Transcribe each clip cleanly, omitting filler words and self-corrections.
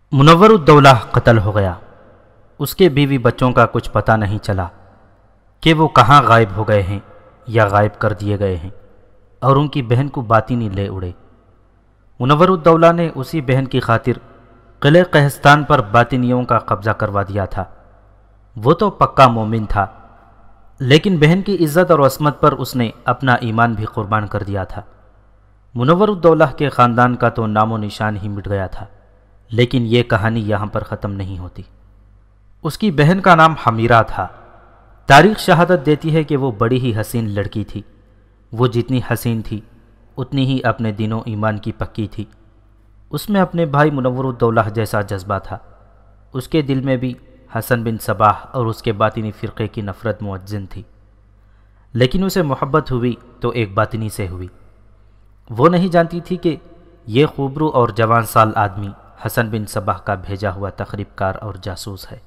منور الدولہ قتل ہو گیا۔ اس کے بیوی بچوں کا کچھ پتہ نہیں چلا کہ وہ کہاں غائب ہو گئے ہیں یا غائب کر دیے گئے ہیں، اور ان کی بہن کو باطنی لے اڑے۔ منور الدولہ نے اسی بہن کی خاطر قلعہ قہستان پر باطنیوں کا قبضہ کروا دیا تھا۔ وہ تو پکا مومن تھا، لیکن بہن کی عزت اور عصمت پر اس نے اپنا ایمان بھی قربان کر دیا تھا۔ منور الدولہ کے خاندان کا تو نام و نشان ہی مٹ گیا تھا، لیکن یہ کہانی یہاں پر ختم نہیں ہوتی۔ اس کی بہن کا نام حمیرہ تھا۔ تاریخ شہادت دیتی ہے کہ وہ بڑی ہی حسین لڑکی تھی۔ وہ جتنی حسین تھی اتنی ہی اپنے دین و ایمان کی پکی تھی۔ اس میں اپنے بھائی منور الدولہ جیسا جذبہ تھا۔ اس کے دل میں بھی حسن بن صباح اور اس کے باطنی فرقے کی نفرت مؤذن تھی، لیکن اسے محبت ہوئی تو ایک باطنی سے ہوئی۔ وہ نہیں جانتی تھی کہ یہ خوبرو اور جوان سال آدمی حسن بن صباح کا بھیجا ہوا تخریب کار اور جاسوس ہے۔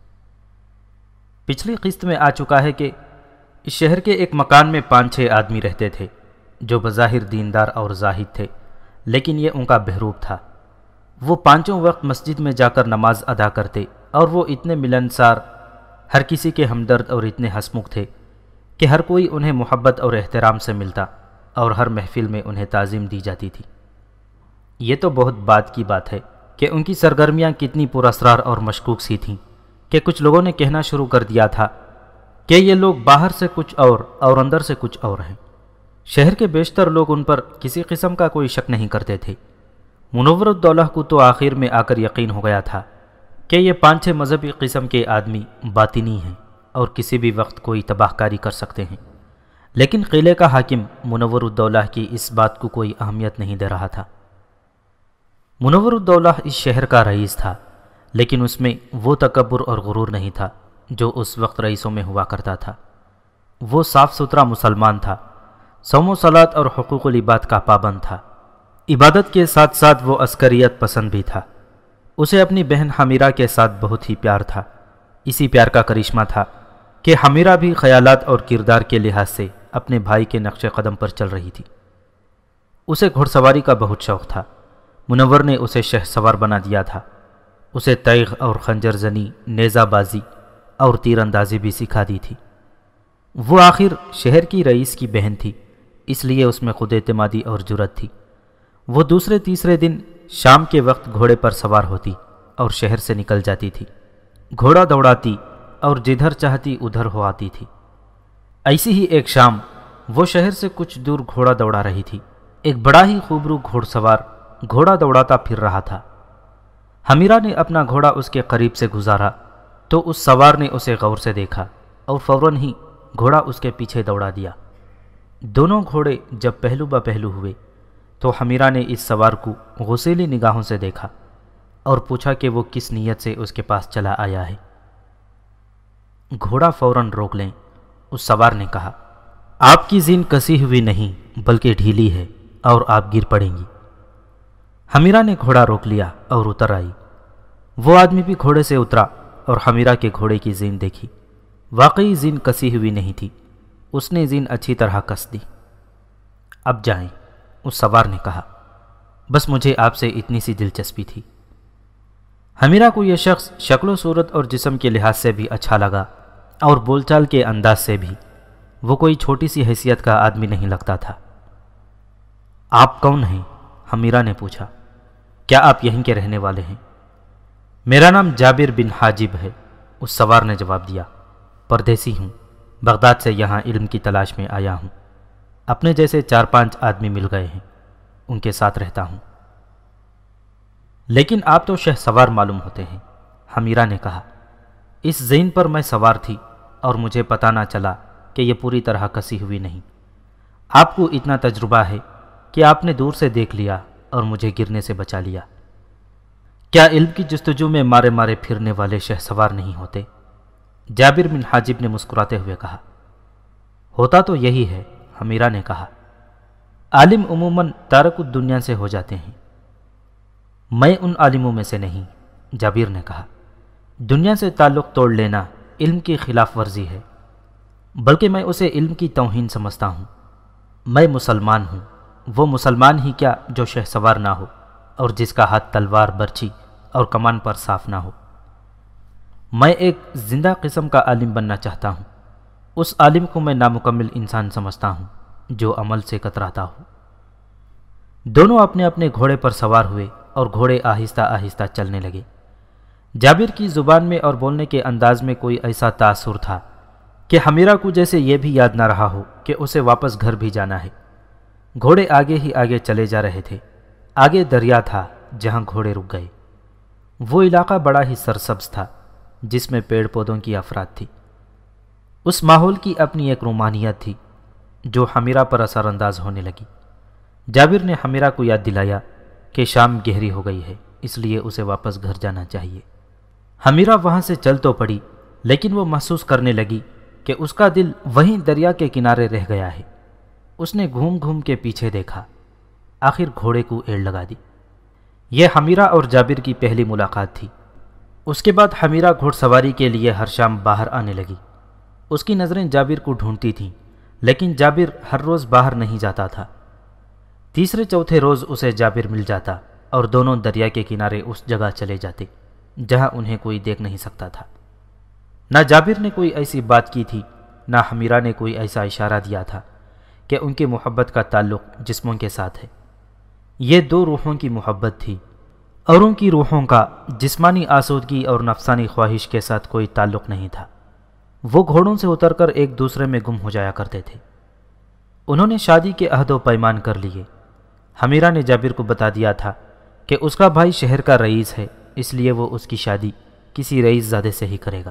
پچھلی قسط میں آ چکا ہے کہ اس شہر کے ایک مکان میں 5-6 آدمی رہتے تھے جو بظاہر دیندار اور زاہد تھے، لیکن یہ ان کا بہروپ تھا۔ وہ 5 وقت مسجد میں جا کر نماز ادا کرتے، اور وہ اتنے ملنسار، ہر کسی کے ہمدرد اور اتنے ہنسمکھ تھے کہ ہر کوئی انہیں محبت اور احترام سے ملتا، اور ہر محفل میں انہیں تعظیم دی جاتی تھی۔ یہ تو بہت بعد کی بات ہے کہ ان کی سرگرمیاں کتنی پراسرار اور مشکوک سی تھیں کہ کچھ لوگوں نے کہنا شروع کر دیا تھا کہ یہ لوگ باہر سے کچھ اور اندر سے کچھ اور ہیں۔ شہر کے بیشتر لوگ ان پر کسی قسم کا کوئی شک نہیں کرتے تھے۔ منور الدولہ کو تو آخر میں آ کر یقین ہو گیا تھا کہ یہ 5-6 مذہبی قسم کے آدمی باطنی ہیں اور کسی بھی وقت کوئی تباہ کاری کر سکتے ہیں، لیکن قلعے کا حاکم منور الدولہ کی اس بات کو کوئی اہمیت نہیں دے رہا تھا۔ منور الدولہ اس شہر کا رئیس تھا، لیکن اس میں وہ تکبر اور غرور نہیں تھا جو اس وقت رئیسوں میں ہوا کرتا تھا۔ وہ صاف ستھرا مسلمان تھا، صوم و صلاۃ اور حقوق العباد کا پابند تھا۔ عبادت کے ساتھ ساتھ وہ عسکریت پسند بھی تھا۔ اسے اپنی بہن حمیرہ کے ساتھ بہت ہی پیار تھا۔ اسی پیار کا کرشمہ تھا کہ حمیرہ بھی خیالات اور کردار کے لحاظ سے اپنے بھائی کے نقش قدم پر چل رہی تھی۔ اسے گھڑ سواری کا بہت شوق تھا۔ منور نے اسے شہ سوار بنا دیا تھا۔ اسے تیغ اور خنجر زنی، نیزہ بازی اور تیر اندازی بھی سکھا دی تھی۔ وہ آخر شہر کی رئیس کی بہن تھی، اس لیے اس میں خود اعتمادی اور جرأت تھی۔ وہ دوسرے تیسرے دن شام کے وقت گھوڑے پر سوار ہوتی اور شہر سے نکل جاتی تھی۔ گھوڑا دوڑاتی اور جدھر چاہتی ادھر ہو آتی تھی۔ ایسی ہی ایک شام وہ شہر سے کچھ دور گھوڑا دوڑا رہی تھی۔ ایک بڑا ہی خوبرو گھوڑ سوار گھوڑا دوڑاتا پھر رہا تھا۔ حمیرہ نے اپنا گھوڑا اس کے قریب سے گزارا تو اس سوار نے اسے غور سے دیکھا اور فوراً ہی گھوڑا اس کے پیچھے دوڑا دیا۔ دونوں گھوڑے جب پہلو بہ پہلو ہوئے تو حمیرہ نے اس سوار کو غصیلی نگاہوں سے دیکھا اور پوچھا کہ وہ کس نیت سے اس کے پاس چلا آیا ہے۔ گھوڑا فوراً روک لیں، اس سوار نے کہا، آپ کی زین کسی ہوئی نہیں بلکہ ڈھیلی ہے اور آپ گر پڑیں گی۔ حمیرہ نے گھوڑا روک لیا اور اتر آئی۔ وہ آدمی بھی گھوڑے سے اترا اور حمیرہ کے گھوڑے کی زین دیکھی۔ واقعی زین کسی ہوئی نہیں تھی، اس نے زین اچھی طرح کس دی۔ اب جائیں، اس سوار نے کہا، بس مجھے آپ سے اتنی سی دلچسپی تھی۔ حمیرہ کو یہ شخص شکل و صورت اور جسم کے لحاظ سے بھی اچھا لگا اور بول چال کے انداز سے بھی۔ وہ کوئی چھوٹی سی حیثیت کا آدمی نہیں لگتا تھا۔ آپ کون ہیں؟ حمیرہ نے پوچھا۔ کیا آپ یہیں کے رہنے والے ہیں؟ میرا نام جابر بن حاجب ہے، اس سوار نے جواب دیا۔ پردیسی ہوں، بغداد سے یہاں علم کی تلاش میں آیا ہوں۔ اپنے جیسے 4-5 آدمی مل گئے ہیں، ان کے ساتھ رہتا ہوں۔ لیکن آپ تو شہ سوار معلوم ہوتے ہیں، حمیرہ نے کہا۔ اس زین پر میں سوار تھی اور مجھے پتہ نہ چلا کہ یہ پوری طرح کسی ہوئی نہیں۔ آپ کو اتنا تجربہ ہے کہ آپ نے دور سے دیکھ لیا اور مجھے گرنے سے بچا لیا۔ کیا علم کی جستجو میں مارے مارے پھرنے والے شہ سوار نہیں ہوتے؟ جابر بن حاجب نے مسکراتے ہوئے کہا۔ ہوتا تو یہی ہے، حمیرہ نے کہا۔ عالم عموماً تارک الدنیا سے ہو جاتے ہیں۔ میں ان عالموں میں سے نہیں، جابر نے کہا۔ دنیا سے تعلق توڑ لینا علم کی خلاف ورزی ہے، بلکہ میں اسے علم کی توہین سمجھتا ہوں۔ میں مسلمان ہوں، وہ مسلمان ہی کیا جو شہ سوار نہ ہو اور جس کا ہاتھ تلوار، برچھی اور کمان پر صاف نہ ہو۔ میں ایک زندہ قسم کا عالم بننا چاہتا ہوں۔ اس عالم کو میں نامکمل انسان سمجھتا ہوں جو عمل سے کتراتا ہو۔ دونوں اپنے اپنے گھوڑے پر سوار ہوئے اور گھوڑے آہستہ آہستہ چلنے لگے۔ جابر کی زبان میں اور بولنے کے انداز میں کوئی ایسا تاثر تھا کہ حمیرہ کو جیسے یہ بھی یاد نہ رہا ہو کہ اسے واپس گھر بھی جانا ہے۔ گھوڑے آگے ہی آگے چلے جا رہے تھے۔ آگے دریا تھا جہاں گھوڑے رک گئے۔ وہ علاقہ بڑا ہی سرسبز تھا جس میں پیڑ پودوں کی افراد تھی۔ اس ماحول کی اپنی ایک رومانیت تھی جو حمیرہ پر اثر انداز ہونے لگی۔ جابر نے حمیرہ کو یاد دلایا کہ شام گہری ہو گئی ہے، اس لیے اسے واپس گھر جانا چاہیے۔ حمیرہ وہاں سے چل تو پڑی، لیکن وہ محسوس کرنے لگی کہ اس کا دل وہیں دریا کے کنارے رہ گیا ہے۔ اس نے گھوم گھوم کے پیچھے دیکھا، آخر گھوڑے کو ایڑ لگا دی۔ یہ حمیرہ اور جابر کی پہلی ملاقات تھی۔ اس کے بعد حمیرہ گھوڑ سواری کے لیے ہر شام باہر آنے لگی۔ اس کی نظریں جابر کو ڈھونڈتی تھیں، لیکن جابر ہر روز باہر نہیں جاتا تھا۔ تیسرے چوتھے روز اسے جابر مل جاتا اور دونوں دریا کے کنارے اس جگہ چلے جاتے جہاں انہیں کوئی دیکھ نہیں سکتا تھا۔ نہ جابر نے کوئی ایسی بات کی تھی، نہ حمیرہ نے کوئی ایسا اشارہ دیا تھا کہ ان کی محبت کا تعلق جسموں کے ساتھ ہے۔ یہ دو روحوں کی محبت تھی، اور ان کی روحوں کا جسمانی آسودگی اور نفسانی خواہش کے ساتھ کوئی تعلق نہیں تھا۔ وہ گھوڑوں سے اتر کر ایک دوسرے میں گم ہو جایا کرتے تھے۔ انہوں نے شادی کے عہد و پیمان کر لیے۔ حمیرہ نے جابر کو بتا دیا تھا کہ اس کا بھائی شہر کا رئیس ہے، اس لیے وہ اس کی شادی کسی رئیس زادے سے ہی کرے گا۔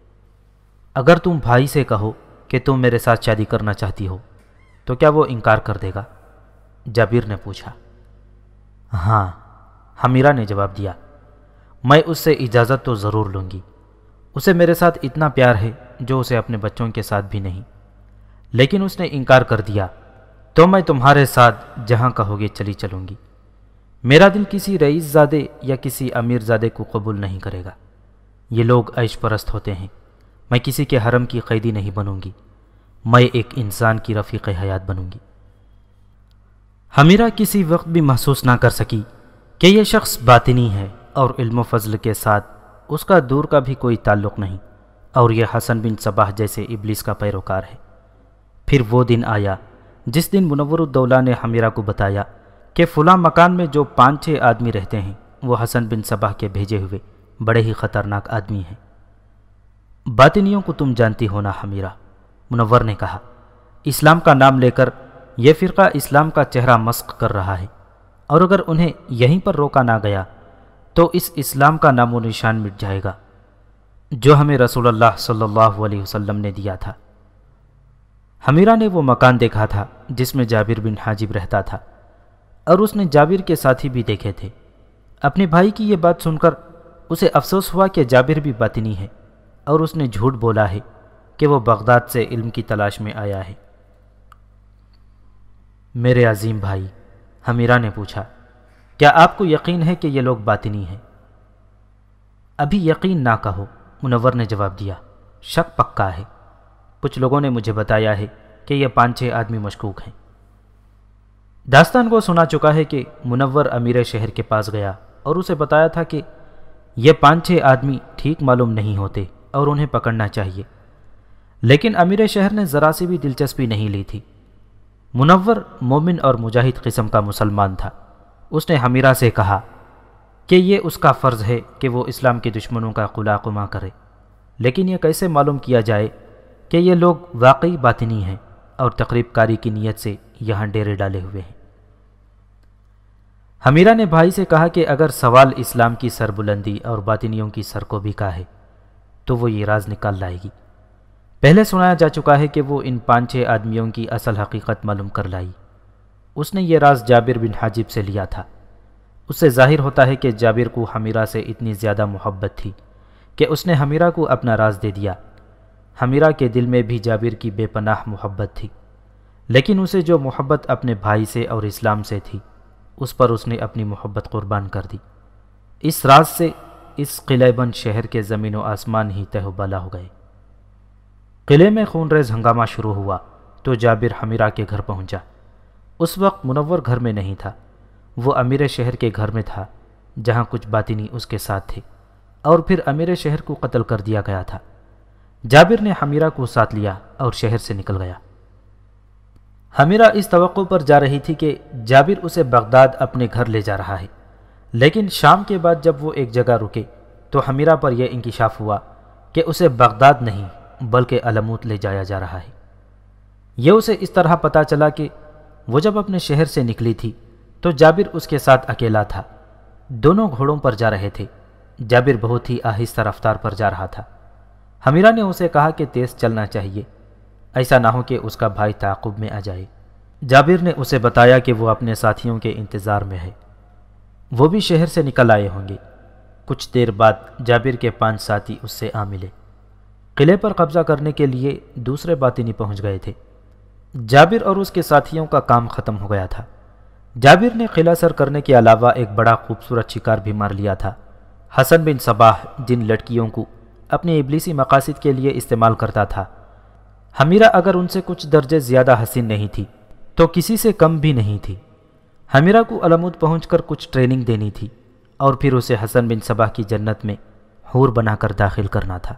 اگر تم بھائی سے کہو کہ تم میرے ساتھ شادی کرنا چاہتی ہو تو کیا وہ انکار کر دے گا؟ جابر نے پوچھا۔ ہاں، حمیرہ نے جواب دیا، میں اس سے اجازت تو ضرور لوں گی۔ اسے میرے ساتھ اتنا پیار ہے جو اسے اپنے بچوں کے ساتھ بھی نہیں۔ لیکن اس نے انکار کر دیا تو میں تمہارے ساتھ جہاں کہو گے چلی چلوں گی۔ میرا دل کسی رئیس زادے یا کسی امیر زادے کو قبول نہیں کرے گا۔ یہ لوگ عیش پرست ہوتے ہیں۔ میں کسی کے حرم کی قیدی نہیں بنوں گی، میں ایک انسان کی رفیق حیات بنوں گی۔ حمیرہ کسی وقت بھی محسوس نہ کر سکی کہ یہ شخص باطنی ہے اور علم و فضل کے ساتھ اس کا دور کا بھی کوئی تعلق نہیں، اور یہ حسن بن صباح جیسے ابلیس کا پیروکار ہے۔ پھر وہ دن آیا جس دن منور الدولہ نے حمیرہ کو بتایا کہ فلاں مکان میں جو 5-6 آدمی رہتے ہیں وہ حسن بن صباح کے بھیجے ہوئے بڑے ہی خطرناک آدمی ہیں۔ باطنیوں کو تم جانتی ہو نا حمیرہ، منور نے کہا۔ اسلام کا نام لے کر یہ فرقہ اسلام کا چہرہ مسخ کر رہا ہے، اور اگر انہیں یہیں پر روکا نہ گیا تو اس اسلام کا نام و نشان مٹ جائے گا جو ہمیں رسول اللہ صلی اللہ علیہ وسلم نے دیا تھا۔ حمیرہ نے وہ مکان دیکھا تھا جس میں جابر بن حاجب رہتا تھا، اور اس نے جابر کے ساتھی بھی دیکھے تھے۔ اپنے بھائی کی یہ بات سن کر اسے افسوس ہوا کہ جابر بھی باطنی ہے، اور اس نے جھوٹ بولا ہے کہ وہ بغداد سے علم کی تلاش میں آیا ہے۔ میرے عظیم بھائی، حمیرہ نے پوچھا، کیا آپ کو یقین ہے کہ یہ لوگ باطنی ہیں؟ ابھی یقین نہ کہو، منور نے جواب دیا، شک پکا ہے۔ کچھ لوگوں نے مجھے بتایا ہے کہ یہ 5-6 آدمی مشکوک ہیں۔ داستان کو سنا چکا ہے کہ منور امیر شہر کے پاس گیا اور اسے بتایا تھا کہ یہ 5-6 آدمی ٹھیک معلوم نہیں ہوتے اور انہیں پکڑنا چاہیے، لیکن امیر شہر نے ذرا سی بھی دلچسپی نہیں لی تھی۔ منور مومن اور مجاہد قسم کا مسلمان تھا۔ اس نے حمیرہ سے کہا کہ یہ اس کا فرض ہے کہ وہ اسلام کے دشمنوں کا قلا قمع کرے، لیکن یہ کیسے معلوم کیا جائے کہ یہ لوگ واقعی باطنی ہیں اور تقریب کاری کی نیت سے یہاں ڈیرے ڈالے ہوئے ہیں؟ حمیرہ نے بھائی سے کہا کہ اگر سوال اسلام کی سربلندی اور باطنیوں کی سر کو بھی کا ہے تو وہ یہ راز نکال لائے گی۔ پہلے سنایا جا چکا ہے کہ وہ ان 5-6 آدمیوں کی اصل حقیقت معلوم کر لائی۔ اس نے یہ راز جابر بن حاجب سے لیا تھا۔ اس سے ظاہر ہوتا ہے کہ جابر کو حمیرہ سے اتنی زیادہ محبت تھی کہ اس نے حمیرہ کو اپنا راز دے دیا۔ حمیرہ کے دل میں بھی جابر کی بے پناہ محبت تھی، لیکن اسے جو محبت اپنے بھائی سے اور اسلام سے تھی اس پر اس نے اپنی محبت قربان کر دی۔ اس راز سے اس قلعہ بند شہر کے زمین و آسمان ہی تہ و بالا ہو گئے۔ قلعے میں خون ریز ہنگامہ شروع ہوا تو جابر حمیرہ کے گھر پہنچا۔ اس وقت منور گھر میں نہیں تھا، وہ امیر شہر کے گھر میں تھا جہاں کچھ باطنی اس کے ساتھ تھے، اور پھر امیر شہر کو قتل کر دیا گیا تھا۔ جابر نے حمیرہ کو ساتھ لیا اور شہر سے نکل گیا۔ حمیرہ اس توقع پر جا رہی تھی کہ جابر اسے بغداد اپنے گھر لے جا رہا ہے، لیکن شام کے بعد جب وہ ایک جگہ رکے تو حمیرہ پر یہ انکشاف ہوا کہ اسے بغداد نہیں بلکہ علموت لے جایا جا رہا ہے۔ یہ اسے اس طرح پتہ چلا کہ وہ جب اپنے شہر سے نکلی تھی تو جابر اس کے ساتھ اکیلا تھا۔ دونوں گھوڑوں پر جا رہے تھے۔ جابر بہت ہی آہستہ رفتار پر جا رہا تھا۔ حمیرہ نے اسے کہا کہ تیز چلنا چاہیے، ایسا نہ ہو کہ اس کا بھائی تعاقب میں آ جائے۔ جابر نے اسے بتایا کہ وہ اپنے ساتھیوں کے انتظار میں ہے، وہ بھی شہر سے نکل آئے ہوں گے۔ کچھ دیر بعد جابر کے 5 ساتھی اس سے آ ملے۔ قلعے پر قبضہ کرنے کے لیے دوسرے باطنی پہنچ گئے تھے۔ جابر اور اس کے ساتھیوں کا کام ختم ہو گیا تھا۔ جابر نے قلعہ سر کرنے کے علاوہ ایک بڑا خوبصورت شکار بھی مار لیا تھا۔ حسن بن صباح جن لڑکیوں کو اپنے ابلیسی مقاصد کے لیے استعمال کرتا تھا، حمیرہ اگر ان سے کچھ درجے زیادہ حسین نہیں تھی تو کسی سے کم بھی نہیں تھی۔ حمیرہ کو علموت پہنچ کر کچھ ٹریننگ دینی تھی اور پھر اسے حسن بن صباح کی جنت میں حور بنا کر داخل کرنا تھا۔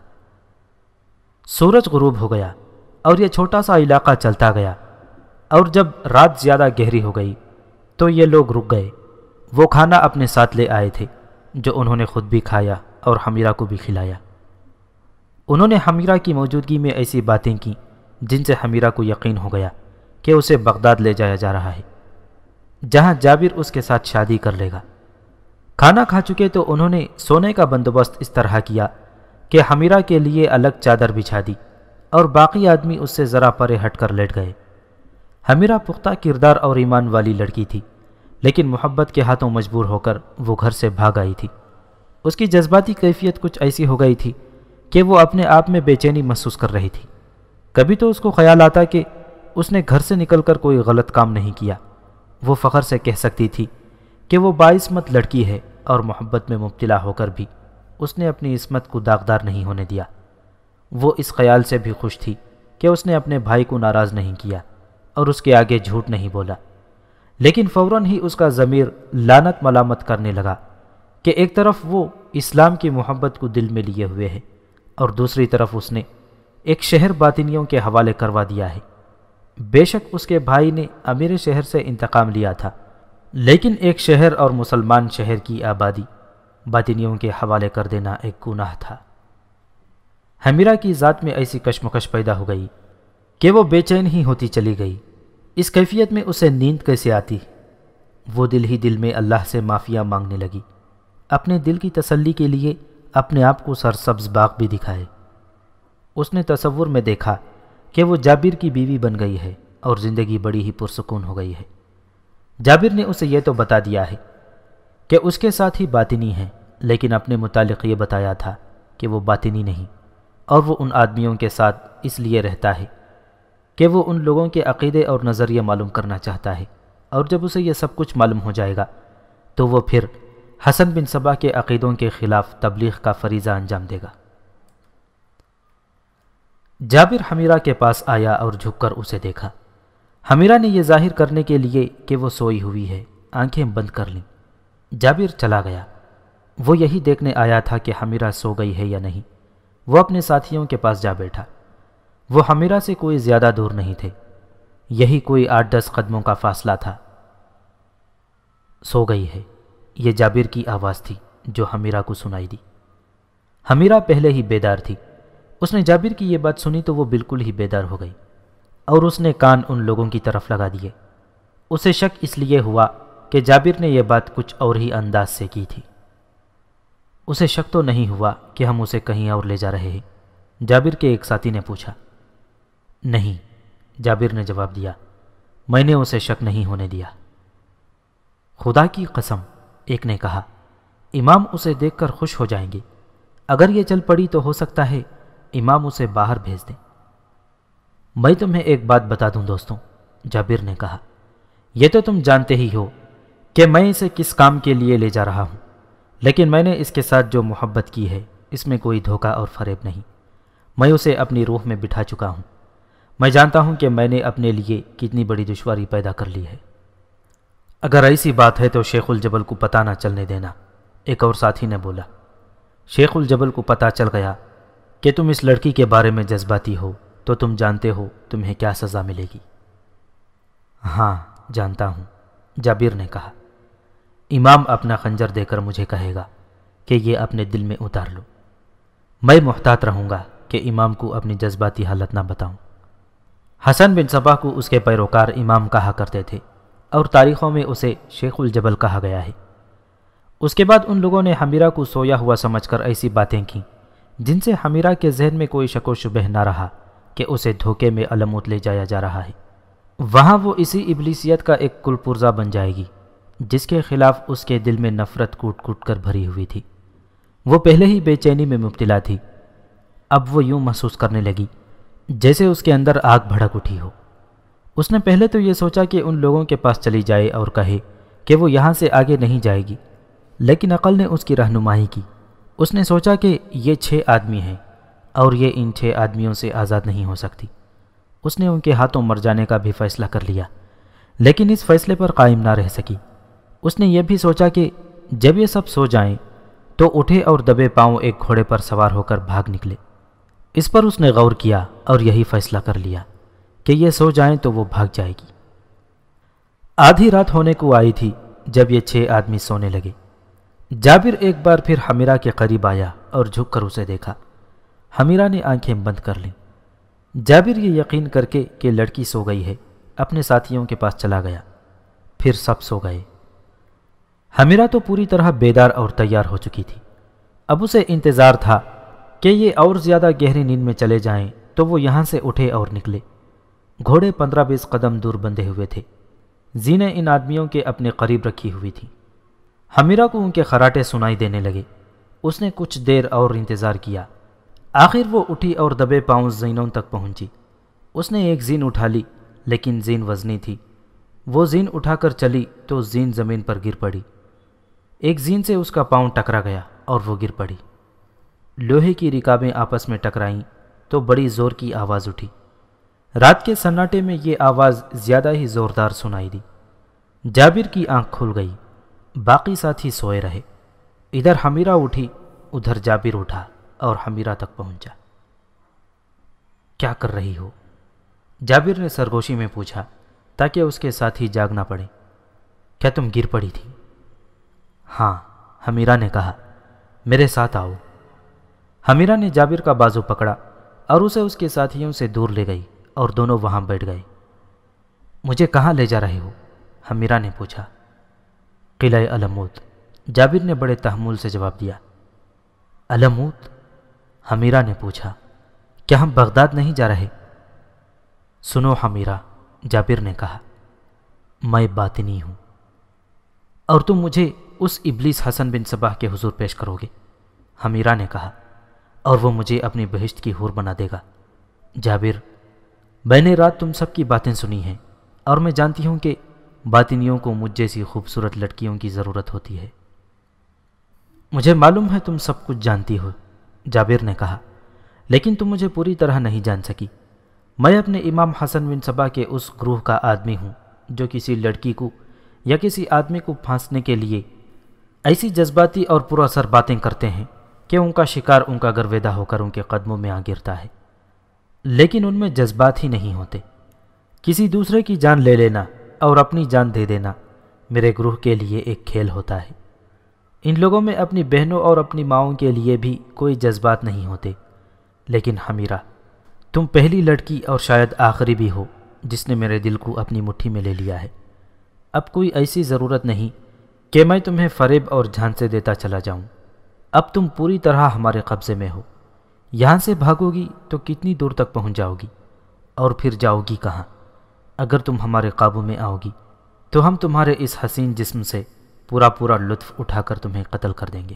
سورج غروب ہو گیا اور یہ چھوٹا سا علاقہ چلتا گیا، اور جب رات زیادہ گہری ہو گئی تو یہ لوگ رک گئے۔ وہ کھانا اپنے ساتھ لے آئے تھے جو انہوں نے خود بھی کھایا اور حمیرہ کو بھی کھلایا۔ انہوں نے حمیرہ کی موجودگی میں ایسی باتیں کی جن سے حمیرہ کو یقین ہو گیا کہ اسے بغداد لے جایا جا رہا ہے، جہاں جابر اس کے ساتھ شادی کر لے گا۔ کھانا کھا چکے تو انہوں نے سونے کا بندوبست اس طرح کیا کہ حمیرہ کے لیے الگ چادر بچھا دی اور باقی آدمی اس سے ذرا پرے ہٹ کر لیٹ گئے۔ حمیرہ پختہ کردار اور ایمان والی لڑکی تھی، لیکن محبت کے ہاتھوں مجبور ہو کر وہ گھر سے بھاگ آئی تھی۔ اس کی جذباتی کیفیت کچھ ایسی ہو گئی تھی کہ وہ اپنے آپ میں بے چینی محسوس کر رہی تھی۔ کبھی تو اس کو خیال آتا کہ اس نے گھر سے نکل کر کوئی غلط کام نہیں کیا۔ وہ فخر سے کہہ سکتی تھی کہ وہ باعصمت لڑکی ہے، اور محبت میں مبتلا ہو کر بھی اس نے اپنی عصمت کو داغدار نہیں ہونے دیا۔ وہ اس خیال سے بھی خوش تھی کہ اس نے اپنے بھائی کو ناراض نہیں کیا اور اس کے آگے جھوٹ نہیں بولا، لیکن فوراً ہی اس کا ضمیر لعنت ملامت کرنے لگا کہ ایک طرف وہ اسلام کی محبت کو دل میں لیے ہوئے ہے اور دوسری طرف اس نے ایک شہر باطنیوں کے حوالے کروا دیا ہے۔ بے شک اس کے بھائی نے امیر شہر سے انتقام لیا تھا، لیکن ایک شہر اور مسلمان شہر کی آبادی باطنیوں کے حوالے کر دینا ایک گناہ تھا۔ حمیرہ کی ذات میں ایسی کشمکش پیدا ہو گئی کہ وہ بے چین ہی ہوتی چلی گئی۔ اس کیفیت میں اسے نیند کیسے آتی؟ وہ دل ہی دل میں اللہ سے معافیاں مانگنے لگی، اپنے دل کی تسلی کے لیے اپنے آپ کو سرسبز باغ بھی دکھائے۔ اس نے تصور میں دیکھا کہ وہ جابر کی بیوی بن گئی ہے اور زندگی بڑی ہی پرسکون ہو گئی ہے۔ جابر نے اسے یہ تو بتا دیا ہے کہ اس کے ساتھ ہی باطنی ہیں، لیکن اپنے متعلق یہ بتایا تھا کہ وہ باطنی نہیں، اور وہ ان آدمیوں کے ساتھ اس لیے رہتا ہے کہ وہ ان لوگوں کے عقیدے اور نظریے معلوم کرنا چاہتا ہے، اور جب اسے یہ سب کچھ معلوم ہو جائے گا تو وہ پھر حسن بن صباح کے عقیدوں کے خلاف تبلیغ کا فریضہ انجام دے گا۔ جابر حمیرہ کے پاس آیا اور جھک کر اسے دیکھا۔ حمیرہ نے یہ ظاہر کرنے کے لیے کہ وہ سوئی ہوئی ہے آنکھیں بند کر لیں۔ جابر چلا گیا۔ وہ یہی دیکھنے آیا تھا کہ حمیرہ سو گئی ہے یا نہیں۔ وہ اپنے ساتھیوں کے پاس جا بیٹھا۔ وہ حمیرہ سے کوئی زیادہ دور نہیں تھے، یہی کوئی 8-10 قدموں کا فاصلہ تھا۔ سو گئی ہے، یہ جابر کی آواز تھی جو حمیرہ کو سنائی دی۔ حمیرہ پہلے ہی بیدار تھی۔ اس نے جابر کی یہ بات سنی تو وہ بالکل ہی بیدار ہو گئی اور اس نے کان ان لوگوں کی طرف لگا دیے۔ اسے شک اس لیے ہوا کہ جابر نے یہ بات کچھ اور ہی انداز سے کی تھی۔ اسے شک تو نہیں ہوا کہ ہم اسے کہیں اور لے جا رہے ہیں؟ جابر کے ایک ساتھی نے پوچھا۔ نہیں، جابر نے جواب دیا، میں نے اسے شک نہیں ہونے دیا۔ خدا کی قسم، ایک نے کہا، امام اسے دیکھ کر خوش ہو جائیں گے۔ اگر یہ چل پڑی تو ہو سکتا ہے امام اسے باہر بھیج دیں۔ میں تمہیں ایک بات بتا دوں دوستوں، جابر نے کہا، یہ تو تم جانتے ہی ہو کہ میں اسے کس کام کے لیے لے جا رہا ہوں، لیکن میں نے اس کے ساتھ جو محبت کی ہے اس میں کوئی دھوکہ اور فریب نہیں۔ میں اسے اپنی روح میں بٹھا چکا ہوں۔ میں جانتا ہوں کہ میں نے اپنے لیے کتنی بڑی دشواری پیدا کر لی ہے۔ اگر ایسی بات ہے تو شیخ الجبل کو پتہ نہ چلنے دینا، ایک اور ساتھی نے بولا۔ شیخ الجبل کو پتہ چل گیا کہ تم اس لڑکی کے بارے میں جذباتی ہو تو تم جانتے ہو تمہیں کیا سزا ملے گی۔ ہاں جانتا ہوں، جابر نے کہا۔ امام اپنا خنجر دے کر مجھے کہے گا کہ یہ اپنے دل میں اتار لو۔ میں محتاط رہوں گا کہ امام کو اپنی جذباتی حالت نہ بتاؤں۔ حسن بن صباح کو اس کے پیروکار امام کہا کرتے تھے اور تاریخوں میں اسے شیخ الجبل کہا گیا ہے۔ اس کے بعد ان لوگوں نے حمیرہ کو سویا ہوا سمجھ کر ایسی باتیں کیں جن سے حمیرہ کے ذہن میں کوئی شک و شبہ نہ رہا کہ اسے دھوکے میں علموت لے جایا جا رہا ہے۔ وہاں وہ اسی ابلیسیت کا ایک کل پرزہ بن جائے گی جس کے خلاف اس کے دل میں نفرت کوٹ کوٹ کر بھری ہوئی تھی۔ وہ پہلے ہی بے چینی میں مبتلا تھی، اب وہ یوں محسوس کرنے لگی جیسے اس کے اندر آگ بھڑک اٹھی ہو۔ اس نے پہلے تو یہ سوچا کہ ان لوگوں کے پاس چلی جائے اور کہے کہ وہ یہاں سے آگے نہیں جائے گی، لیکن عقل نے اس کی رہنمائی کی۔ اس نے سوچا کہ یہ 6 آدمی ہیں اور یہ ان 6 آدمیوں سے آزاد نہیں ہو سکتی۔ اس نے ان کے ہاتھوں مر جانے کا بھی فیصلہ کر لیا، لیکن اس فیصلے پر قائم نہ رہ سکی۔ اس نے یہ بھی سوچا کہ جب یہ سب سو جائیں تو اٹھے اور دبے پاؤں ایک گھوڑے پر سوار ہو کر بھاگ نکلے۔ اس پر اس نے غور کیا اور یہی فیصلہ کر لیا کہ یہ سو جائیں تو وہ بھاگ جائے گی۔ آدھی رات ہونے کو آئی تھی جب یہ 6 آدمی سونے لگے۔ جابر ایک بار پھر حمیرہ کے قریب آیا اور جھک کر اسے دیکھا۔ حمیرہ نے آنکھیں بند کر لیں۔ جابر یہ یقین کر کے کہ لڑکی سو گئی ہے اپنے ساتھیوں کے پاس چلا گیا، پھر سب سو گئے۔ حمیرہ تو پوری طرح بیدار اور تیار ہو چکی تھی۔ اب اسے انتظار تھا کہ یہ اور زیادہ گہری نیند میں چلے جائیں تو وہ یہاں سے اٹھے اور نکلے۔ گھوڑے 15-20 قدم دور بندھے ہوئے تھے، زینیں ان آدمیوں کے اپنے قریب رکھی ہوئی تھیں۔ حمیرہ کو ان کے خراٹے سنائی دینے لگے۔ اس نے کچھ دیر اور انتظار کیا، آخر وہ اٹھی اور دبے پاؤں زینوں تک پہنچی۔ اس نے ایک زین اٹھا لی لیکن زین وزنی تھی۔ وہ زین اٹھا کر چلی تو زین زمین پر گر پڑی۔ ایک زین سے اس کا پاؤں ٹکرا گیا اور وہ گر پڑی۔ لوہے کی رکابیں آپس میں ٹکرائیں تو بڑی زور کی آواز اٹھی۔ رات کے سناٹے میں یہ آواز زیادہ ہی زوردار سنائی دی۔ جابر کی آنکھ کھل گئی، باقی ساتھی سوئے رہے۔ ادھر حمیرہ اٹھی، ادھر جابر اٹھا اور حمیرہ تک پہنچا۔ کیا کر رہی ہو؟ جابر نے سرگوشی میں پوچھا تاکہ اس کے ساتھی جاگ نہ پڑے۔ کیا تم گر پڑی تھی؟ ہاں، حمیرہ نے کہا، میرے ساتھ آؤ۔ حمیرہ نے جابر کا بازو پکڑا اور اسے اس کے ساتھیوں سے دور لے گئی اور دونوں وہاں بیٹھ گئے۔ مجھے کہاں لے جا رہے ہو؟ حمیرہ نے پوچھا۔ قلعہ علموت، جابر نے بڑے تحمل سے جواب دیا۔ علموت؟ حمیرہ نے پوچھا، کیا ہم بغداد نہیں جا رہے؟ سنو حمیرہ، جابر نے کہا، میں باطنی ہوں اور تم مجھے اس ابلیس حسن بن صباح کے حضور پیش کرو گے۔ حمیرہ نے کہا، اور وہ مجھے اپنی بہشت کی حور بنا دے گا۔ جابر، میں نے رات تم سب کی باتیں سنی ہیں اور میں جانتی ہوں کہ باطنیوں کو مجھ جیسی خوبصورت لڑکیوں کی ضرورت ہوتی ہے۔ مجھے معلوم ہے تم سب کچھ جانتی ہو، جابر نے کہا، لیکن تم مجھے پوری طرح نہیں جان سکی۔ میں اپنے امام حسن بن صباح کے اس گروہ کا آدمی ہوں جو کسی لڑکی کو یا کسی آدمی کو پھانسنے کے لیے ایسی جذباتی اور پر اثر باتیں کرتے ہیں کہ ان کا شکار ان کا گرویدہ ہو کر ان کے قدموں میں آ گرتا ہے، لیکن ان میں جذبات ہی نہیں ہوتے۔ کسی دوسرے کی جان لے لینا اور اپنی جان دے دینا میرے گروہ کے لیے ایک کھیل ہوتا ہے۔ ان لوگوں میں اپنی بہنوں اور اپنی ماؤں کے لیے بھی کوئی جذبات نہیں ہوتے، لیکن حمیرہ، تم پہلی لڑکی اور شاید آخری بھی ہو جس نے میرے دل کو اپنی مٹھی میں لے لیا ہے۔ اب کوئی ایسی ضرورت نہیں کہ میں تمہیں فریب اور جھانسے دیتا چلا جاؤں۔ اب تم پوری طرح ہمارے قبضے میں ہو۔ یہاں سے بھاگو گی تو کتنی دور تک پہنچ جاؤ گی اور پھر جاؤ گی کہاں؟ اگر تم ہمارے قابو میں آؤ گی تو ہم تمہارے اس حسین جسم سے پورا لطف اٹھا کر تمہیں قتل کر دیں گے،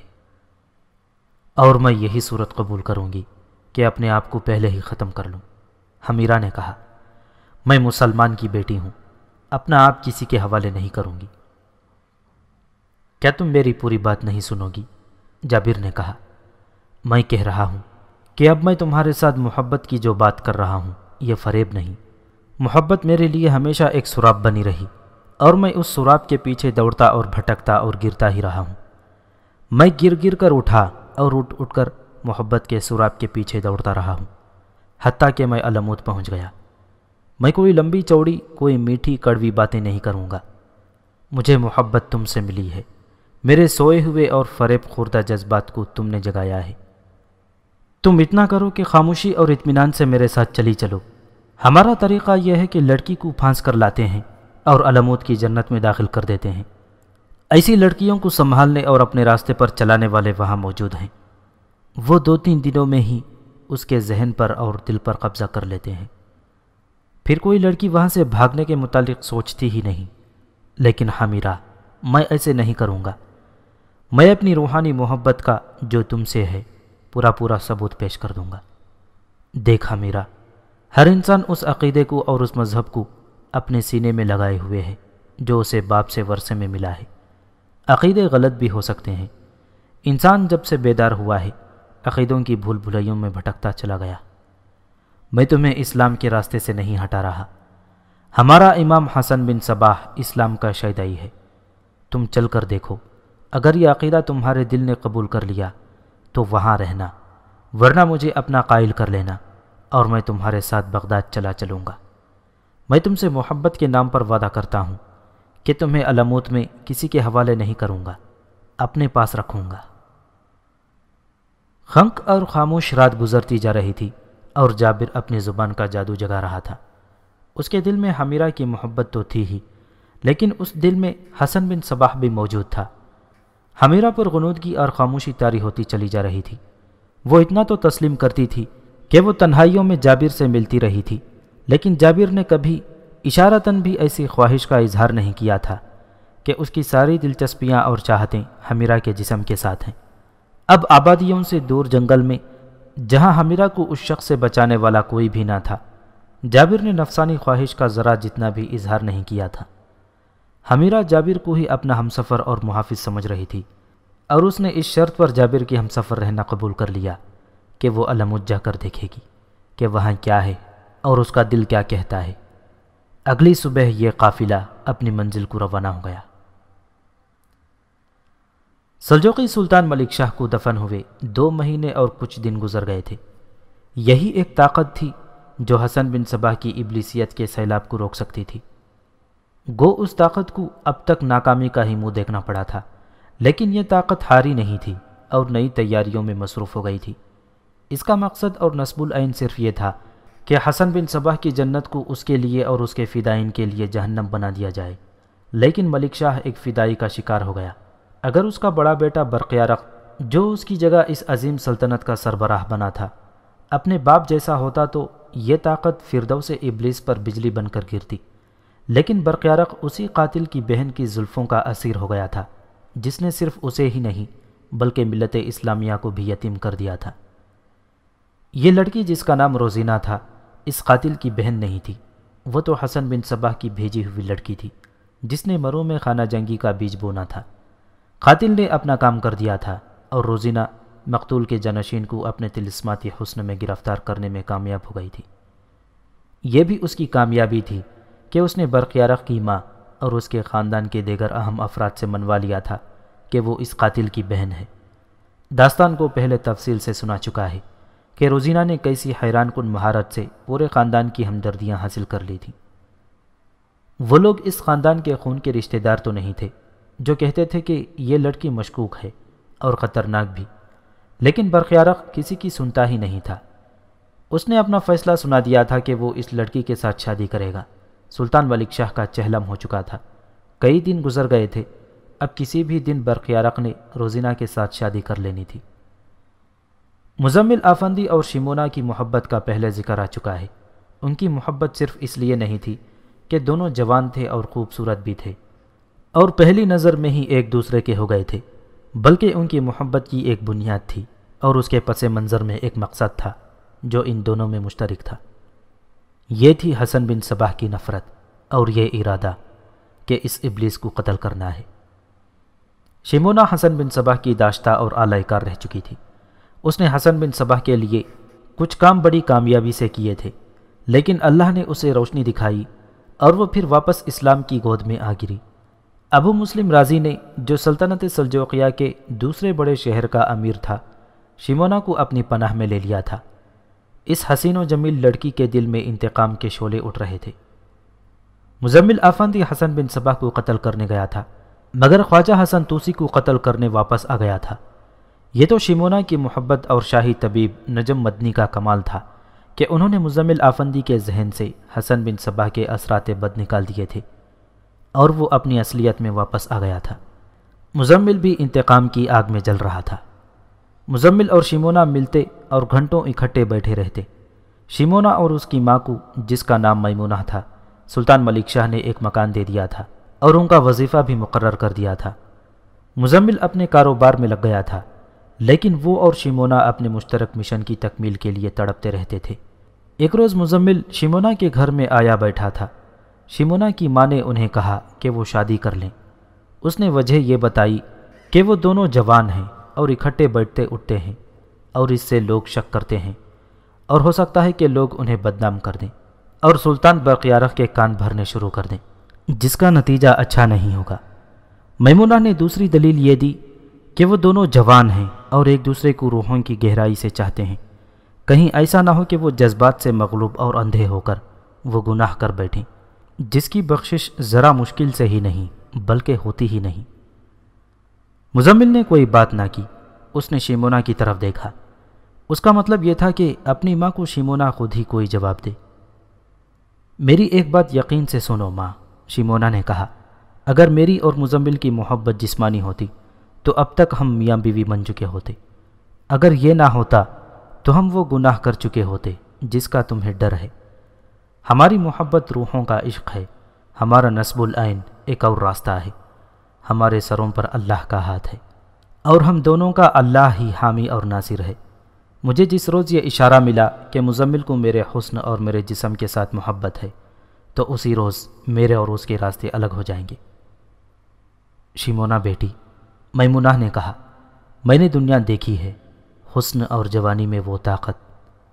اور میں یہی صورت قبول کروں گی کہ اپنے آپ کو پہلے ہی ختم کر لوں۔ حمیرہ نے کہا، میں مسلمان کی بیٹی ہوں، اپنا آپ کسی کے حوالے نہیں کروں گی۔ کیا تم میری پوری بات نہیں سنو گی؟ جابر نے کہا، میں کہہ رہا ہوں کہ اب میں تمہارے ساتھ محبت کی جو بات کر رہا ہوں یہ فریب نہیں۔ محبت میرے لیے ہمیشہ ایک سراب بنی رہی اور میں اس سراب کے پیچھے دوڑتا اور بھٹکتا اور گرتا ہی رہا ہوں۔ میں گر گر کر اٹھا اور اٹھ اٹھ کر محبت کے سراب کے پیچھے دوڑتا رہا ہوں، حتیٰ کہ میں علموت پہنچ گیا۔ میں کوئی لمبی چوڑی، کوئی میٹھی کڑوی باتیں نہیں کروں گا۔ مجھے محبت تم سے ملی ہے، میرے سوئے ہوئے اور فریب خوردہ جذبات کو تم نے جگایا ہے۔ تم اتنا کرو کہ خاموشی اور اطمینان سے میرے ساتھ چلی چلو۔ ہمارا طریقہ یہ ہے کہ لڑکی کو پھانس کر لاتے ہیں اور علموت کی جنت میں داخل کر دیتے ہیں۔ ایسی لڑکیوں کو سنبھالنے اور اپنے راستے پر چلانے والے وہاں موجود ہیں۔ وہ 2-3 دنوں میں ہی اس کے ذہن پر اور دل پر قبضہ کر لیتے ہیں۔ پھر کوئی لڑکی وہاں سے بھاگنے کے متعلق سوچتی ہی نہیں۔ لیکن حمیرہ، میں ایسے نہیں کروں گا۔ میں اپنی روحانی محبت کا جو تم سے ہے پورا ثبوت پیش کر دوں گا۔ دیکھ حمیرہ، ہر انسان اس عقیدے کو اور اس مذہب کو اپنے سینے میں لگائے ہوئے ہے جو اسے باپ سے ورثے میں ملا ہے۔ عقیدے غلط بھی ہو سکتے ہیں۔ انسان جب سے بیدار ہوا ہے عقیدوں کی بھول بھلیوں میں بھٹکتا چلا گیا۔ میں تمہیں اسلام کے راستے سے نہیں ہٹا رہا۔ ہمارا امام حسن بن صباح اسلام کا شیدائی ہے۔ تم چل کر دیکھو، اگر یہ عقیدہ تمہارے دل نے قبول کر لیا تو وہاں رہنا، ورنہ مجھے اپنا قائل کر لینا اور میں تمہارے ساتھ بغداد چلا چلوں گا۔ میں تم سے محبت کے نام پر وعدہ کرتا ہوں کہ تمہیں علموت میں کسی کے حوالے نہیں کروں گا، اپنے پاس رکھوں گا۔ خنک اور خاموش رات گزرتی جا رہی تھی اور جابر اپنی زبان کا جادو جگا رہا تھا۔ اس کے دل میں حمیرہ کی محبت تو تھی ہی، لیکن اس دل میں حسن بن صباح بھی موجود تھا۔ حمیرہ پر غنودگی اور خاموشی طاری ہوتی چلی جا رہی تھی۔ وہ اتنا تو تسلیم کرتی تھی کہ وہ تنہائیوں میں جابر سے ملتی رہی تھی، لیکن جابر نے کبھی اشارتاً بھی ایسی خواہش کا اظہار نہیں کیا تھا کہ اس کی ساری دلچسپیاں اور چاہتیں حمیرہ کے جسم کے ساتھ ہیں۔ اب آبادیوں سے دور جنگل میں، جہاں حمیرہ کو اس شخص سے بچانے والا کوئی بھی نہ تھا، جابر نے نفسانی خواہش کا ذرا جتنا بھی اظہار نہیں کیا تھا۔ حمیرہ جابر کو ہی اپنا ہمسفر اور محافظ سمجھ رہی تھی، اور اس نے اس شرط پر جابر کی ہمسفر رہنا قبول کر لیا کہ وہ علموت جا کر دیکھے گی کہ وہاں کیا ہے اور اس کا دل کیا کہتا ہے۔ اگلی صبح یہ قافلہ اپنی منزل کو روانہ ہو گیا۔ سلجوقی سلطان ملک شاہ کو دفن ہوئے 2 مہینے اور کچھ دن گزر گئے تھے۔ یہی ایک طاقت تھی جو حسن بن صباح کی ابلیسیت کے سیلاب کو روک سکتی تھی۔ گو اس طاقت کو اب تک ناکامی کا ہی منہ دیکھنا پڑا تھا، لیکن یہ طاقت ہاری نہیں تھی اور نئی تیاریوں میں مصروف ہو گئی تھی۔ اس کا مقصد اور نصب العین صرف یہ تھا کہ حسن بن صباح کی جنت کو اس کے لیے اور اس کے فدائین کے لیے جہنم بنا دیا جائے۔ لیکن ملک شاہ ایک فدائی کا شکار ہو گیا۔ اگر اس کا بڑا بیٹا برقیارق، جو اس کی جگہ اس عظیم سلطنت کا سربراہ بنا تھا، اپنے باپ جیسا ہوتا تو یہ طاقت فردوس ابلیس پر بجلی بن کر گرتی۔ لیکن برقیارق اسی قاتل کی بہن کی زلفوں کا اسیر ہو گیا تھا، جس نے صرف اسے ہی نہیں بلکہ ملت اسلامیہ کو بھی یتیم کر دیا تھا۔ یہ لڑکی جس کا نام روزینہ تھا اس قاتل کی بہن نہیں تھی، وہ تو حسن بن صباح کی بھیجی ہوئی لڑکی تھی جس نے مروں میں خانہ جنگی کا بیج بونا تھا۔ قاتل نے اپنا کام کر دیا تھا اور روزینہ مقتول کے جانشین کو اپنے طلسماتی حسن میں گرفتار کرنے میں کامیاب ہو گئی تھی۔ یہ بھی اس کی کامیابی تھی کہ اس نے برقیارق کی ماں اور اس کے خاندان کے دیگر اہم افراد سے منوا لیا تھا کہ وہ اس قاتل کی بہن ہے۔ داستان کو پہلے تفصیل سے سنا چکا ہے کہ روزینہ نے کیسی حیران کن مہارت سے پورے خاندان کی ہمدردیاں حاصل کر لی تھیں۔ وہ لوگ اس خاندان کے خون کے رشتہ دار تو نہیں تھے جو کہتے تھے کہ یہ لڑکی مشکوک ہے اور خطرناک بھی، لیکن برقیارق کسی کی سنتا ہی نہیں تھا۔ اس نے اپنا فیصلہ سنا دیا تھا کہ وہ اس لڑکی کے ساتھ شادی کرے گا۔ سلطان ملک شاہ کا چہلم ہو چکا تھا، کئی دن گزر گئے تھے، اب کسی بھی دن برقیارق نے روزینہ کے ساتھ شادی کر لینی تھی۔ مزمل آفندی اور شیمونا کی محبت کا پہلے ذکر آ چکا ہے۔ ان کی محبت صرف اس لیے نہیں تھی کہ دونوں جوان تھے اور خوبصورت بھی تھے اور پہلی نظر میں ہی ایک دوسرے کے ہو گئے تھے، بلکہ ان کی محبت کی ایک بنیاد تھی اور اس کے پس منظر میں ایک مقصد تھا جو ان دونوں میں مشترک تھا۔ یہ تھی حسن بن صباح کی نفرت اور یہ ارادہ کہ اس ابلیس کو قتل کرنا ہے۔ شیمونا حسن بن صباح کی داشتہ اور اعلی کار رہ چکی تھی۔ اس نے حسن بن صباح کے لیے کچھ کام بڑی کامیابی سے کیے تھے، لیکن اللہ نے اسے روشنی دکھائی اور وہ پھر واپس اسلام کی گود میں آ گری۔ ابو مسلم رازی نے، جو سلطنت سلجوقیہ کے دوسرے بڑے شہر کا امیر تھا، شیمونہ کو اپنی پناہ میں لے لیا تھا۔ اس حسین و جمیل لڑکی کے دل میں انتقام کے شعلے اٹھ رہے تھے۔ مزمل آفندی حسن بن صباح کو قتل کرنے گیا تھا، مگر خواجہ حسن توسی کو قتل کرنے واپس آ گیا تھا۔ یہ تو شیمونہ کی محبت اور شاہی طبیب نجم مدنی کا کمال تھا کہ انہوں نے مزمل آفندی کے ذہن سے حسن بن صباح کے اثرات بد نکال دیے تھے اور وہ اپنی اصلیت میں واپس آ گیا تھا۔ مزمل بھی انتقام کی آگ میں جل رہا تھا۔ مزمل اور شیمونہ ملتے اور گھنٹوں اکٹھے بیٹھے رہتے۔ شیمونہ اور اس کی ماں کو، جس کا نام میمونہ تھا، سلطان ملک شاہ نے ایک مکان دے دیا تھا اور ان کا وظیفہ بھی مقرر کر دیا تھا۔ مزمل اپنے کاروبار میں لگ گیا تھا، لیکن وہ اور شیمونہ اپنے مشترک مشن کی تکمیل کے لیے تڑپتے رہتے تھے۔ ایک روز مزمل شیمونہ کے گھر میں آیا بیٹھا تھا۔ شیمونہ کی ماں نے انہیں کہا کہ وہ شادی کر لیں۔ اس نے وجہ یہ بتائی کہ وہ دونوں جوان ہیں اور اکٹھے بیٹھتے اٹھتے ہیں، اور اس سے لوگ شک کرتے ہیں اور ہو سکتا ہے کہ لوگ انہیں بدنام کر دیں اور سلطان برقیارق کے کان بھرنے شروع کر دیں، جس کا نتیجہ اچھا نہیں ہوگا۔ میمونہ نے دوسری دلیل یہ دی کہ وہ دونوں جوان ہیں اور ایک دوسرے کو روحوں کی گہرائی سے چاہتے ہیں، کہیں ایسا نہ ہو کہ وہ جذبات سے مغلوب اور اندھے ہو کر وہ گناہ کر بیٹھیں، جس کی بخشش ذرا مشکل سے ہی نہیں بلکہ ہوتی ہی نہیں۔ مزمل نے کوئی بات نہ کی۔ اس نے شیمونہ کی طرف دیکھا۔ اس کا مطلب یہ تھا کہ اپنی ماں کو شیمونہ خود ہی کوئی جواب دے۔ میری ایک بات یقین سے سنو ماں، شیمونہ نے کہا، اگر میری اور مزمل کی محبت جسمانی ہوتی تو اب تک ہم میاں بیوی بن چکے ہوتے۔ اگر یہ نہ ہوتا تو ہم وہ گناہ کر چکے ہوتے جس کا تمہیں ڈر ہے۔ ہماری محبت روحوں کا عشق ہے، ہمارا نصب العین ایک اور راستہ ہے، ہمارے سروں پر اللہ کا ہاتھ ہے اور ہم دونوں کا اللہ ہی حامی اور ناصر ہے۔ مجھے جس روز یہ اشارہ ملا کہ مزمل کو میرے حسن اور میرے جسم کے ساتھ محبت ہے تو اسی روز میرے اور اس کے راستے الگ ہو جائیں گے۔ شیمونہ بیٹی، میمونہ نے کہا، میں نے دنیا دیکھی ہے، حسن اور جوانی میں وہ طاقت۔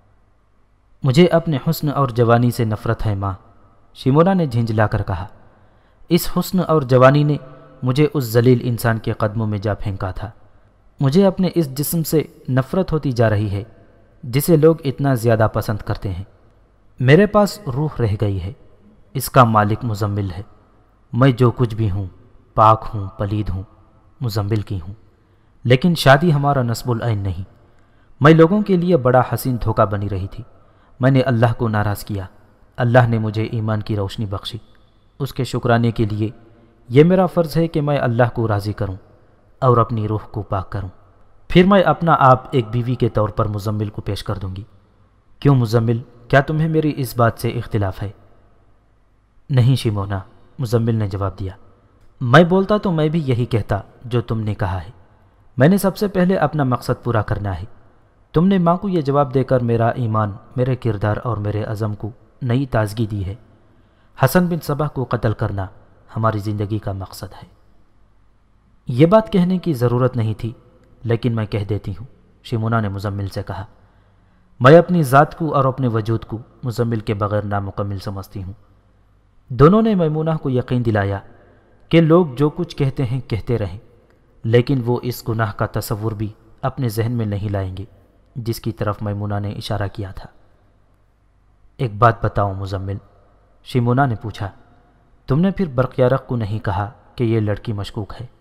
مجھے اپنے حسن اور جوانی سے نفرت ہے ماں، شیمونہ نے جھنجلا کر کہا۔ اس حسن اور جوانی نے مجھے اس ذلیل انسان کے قدموں میں جا پھینکا تھا۔ مجھے اپنے اس جسم سے نفرت ہوتی جا رہی ہے جسے لوگ اتنا زیادہ پسند کرتے ہیں۔ میرے پاس روح رہ گئی ہے، اس کا مالک مزمل ہے۔ میں جو کچھ بھی ہوں، پاک ہوں، پلید ہوں، مزمل کی ہوں، لیکن شادی ہمارا نصب العین نہیں۔ میں لوگوں کے لیے بڑا حسین دھوکہ بنی رہی تھی۔ میں نے اللہ کو ناراض کیا۔ اللہ نے مجھے ایمان کی روشنی بخشی۔ اس کے شکرانے کے لیے یہ میرا فرض ہے کہ میں اللہ کو راضی کروں اور اپنی روح کو پاک کروں۔ پھر میں اپنا آپ ایک بیوی کے طور پر مزمل کو پیش کر دوں گی۔ کیوں مزمل، کیا تمہیں میری اس بات سے اختلاف ہے؟ نہیں شیمونہ، مزمل نے جواب دیا۔ میں بولتا تو میں بھی یہی کہتا جو تم نے کہا ہے۔ میں نے سب سے پہلے اپنا مقصد پورا کرنا ہے۔ تم نے ماں کو یہ جواب دے کر میرا ایمان، میرے کردار اور میرے عزم کو نئی تازگی دی ہے۔ حسن بن صباح کو قتل کرنا ہماری زندگی کا مقصد ہے۔ یہ بات کہنے کی ضرورت نہیں تھی، لیکن میں کہہ دیتی ہوں، شیمونہ نے مزمل سے کہا۔ میں اپنی ذات کو اور اپنے وجود کو مزمل کے بغیر نامکمل سمجھتی ہوں۔ دونوں نے میمونہ کو یقین دلایا کہ لوگ جو کچھ کہتے ہیں کہتے رہیں، لیکن وہ اس گناہ کا تصور بھی اپنے ذہن میں نہیں لائیں گے جس کی طرف میمونہ نے اشارہ کیا تھا۔ ایک بات بتاؤ مزمل، شیمونہ نے پوچھا، تم نے پھر برقیارق کو نہیں کہا کہ یہ لڑکی مشکوک ہے؟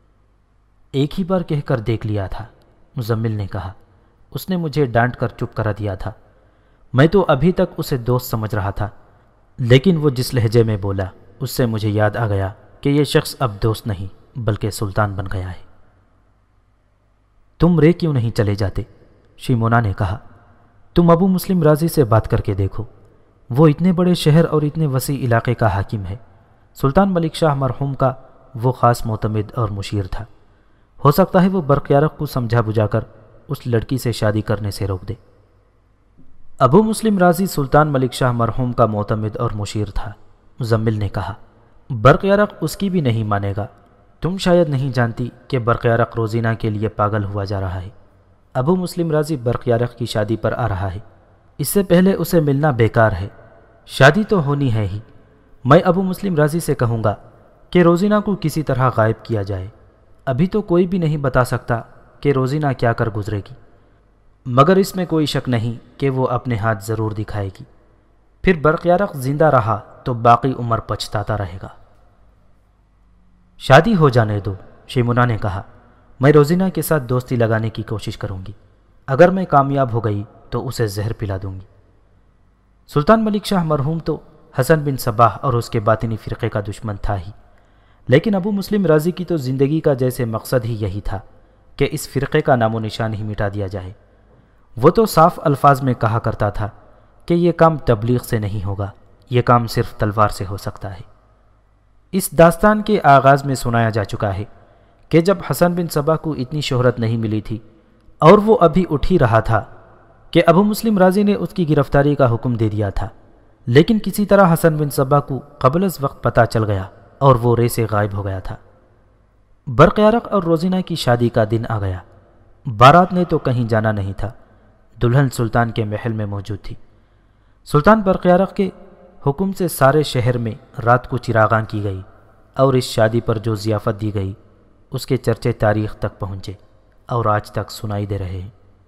ایک ہی بار کہہ کر دیکھ لیا تھا، مزمل نے کہا۔ اس نے مجھے ڈانٹ کر چپ کرا دیا تھا۔ میں تو ابھی تک اسے دوست سمجھ رہا تھا، لیکن وہ جس لہجے میں بولا اس سے مجھے یاد آ گیا کہ یہ شخص اب دوست نہیں بلکہ سلطان بن گیا ہے۔ تم رے کیوں نہیں چلے جاتے؟ شیمونہ نے کہا۔ تم ابو مسلم رازی سے بات کر کے دیکھو، وہ اتنے بڑے شہر اور اتنے وسیع علاقے کا حاکم ہے۔ سلطان ملک شاہ مرحوم کا وہ خاص معتمد اور مشیر تھا۔ ہو سکتا ہے وہ برقیارق کو سمجھا بجھا کر اس لڑکی سے شادی کرنے سے روک دے۔ ابو مسلم رازی سلطان ملک شاہ مرحوم کا معتمد اور مشیر تھا، مزمل نے کہا۔ برقیارق اس کی بھی نہیں مانے گا۔ تم شاید نہیں جانتی کہ برقیارق روزینہ کے لیے پاگل ہوا جا رہا ہے۔ ابو مسلم رازی برقیارق کی شادی پر آ رہا ہے، اس سے پہلے اسے ملنا بیکار ہے۔ شادی تو ہونی ہے ہی۔ میں ابو مسلم رازی سے کہوں گا کہ روزینہ کو کسی طرح غائب کیا جائے۔ ابھی تو کوئی بھی نہیں بتا سکتا کہ روزینہ کیا کر گزرے گی، مگر اس میں کوئی شک نہیں کہ وہ اپنے ہاتھ ضرور دکھائے گی۔ پھر برقیارق زندہ رہا تو باقی عمر پچھتاتا رہے گا۔ شادی ہو جانے دو، شیمونا نے کہا۔ میں روزینہ کے ساتھ دوستی لگانے کی کوشش کروں گی۔ اگر میں کامیاب ہو گئی تو اسے زہر پلا دوں گی۔ سلطان ملک شاہ مرحوم تو حسن بن صباح اور اس کے باطنی فرقے کا دشمن تھا ہی، لیکن ابو مسلم رازی کی تو زندگی کا جیسے مقصد ہی یہی تھا کہ اس فرقے کا نام و نشان ہی مٹا دیا جائے۔ وہ تو صاف الفاظ میں کہا کرتا تھا کہ یہ کام تبلیغ سے نہیں ہوگا، یہ کام صرف تلوار سے ہو سکتا ہے۔ اس داستان کے آغاز میں سنایا جا چکا ہے کہ جب حسن بن صباح کو اتنی شہرت نہیں ملی تھی اور وہ ابھی اٹھ ہی رہا تھا کہ ابو مسلم رازی نے اس کی گرفتاری کا حکم دے دیا تھا، لیکن کسی طرح حسن بن صباح کو قبل از وقت پتہ چل گیا اور وہ رے سے غائب ہو گیا تھا۔ برقیارق اور روزینہ کی شادی کا دن آ گیا۔ بارات نے تو کہیں جانا نہیں تھا، دلہن سلطان کے محل میں موجود تھی۔ سلطان برقیارق کے حکم سے سارے شہر میں رات کو چراغاں کی گئی اور اس شادی پر جو ضیافت دی گئی اس کے چرچے تاریخ تک پہنچے اور آج تک سنائی دے رہے ہیں۔